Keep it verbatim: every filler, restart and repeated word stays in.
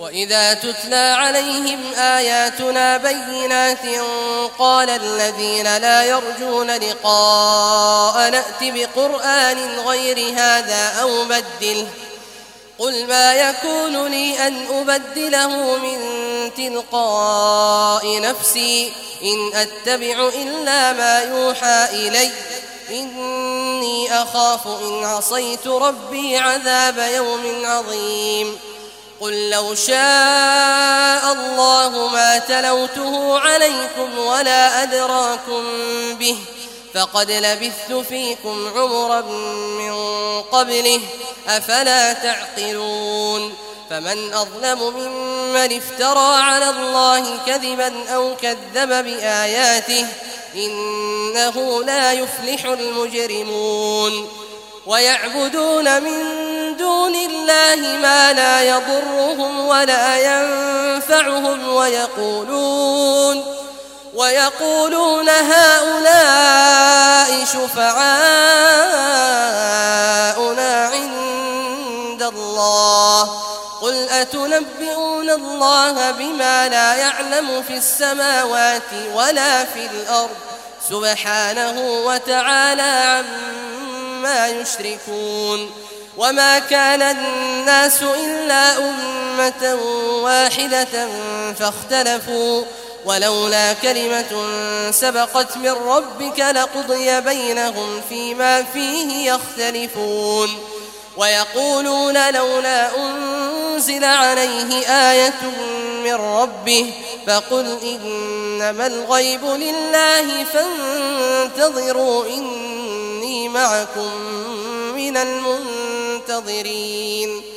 وإذا تتلى عليهم آياتنا بينات قال الذين لا يرجون لقاء نأت بقرآن غير هذا أو بدله قل ما يكون لي أن أبدله من تلقاء نفسي إن أتبع إلا ما يوحى إلي إني أخاف إن عصيت ربي عذاب يوم عظيم قل لو شاء الله ما تلوته عليكم ولا أدراكم به فقد لبثت فيكم عمرا من قبله أفلا تعقلون فمن أظلم ممن افترى على الله كذبا أو كذب بآياته إنه لا يفلح المجرمون ويعبدون من دون الله ما لا يضرهم ولا ينفعهم ويقولون ويقولون هؤلاء شفعاؤنا عند الله قل أتنبئون الله بما لا يعلم في السماوات ولا في الأرض سبحانه وتعالى عما يشركون وما كان الناس إلا أمة واحدة فاختلفوا ولولا كلمة سبقت من ربك لقضي بينهم فيما فيه يختلفون ويقولون لولا أنزل عليه آية من ربه فقل إنما الغيب لله فانتظروا إني معكم من المنتظرين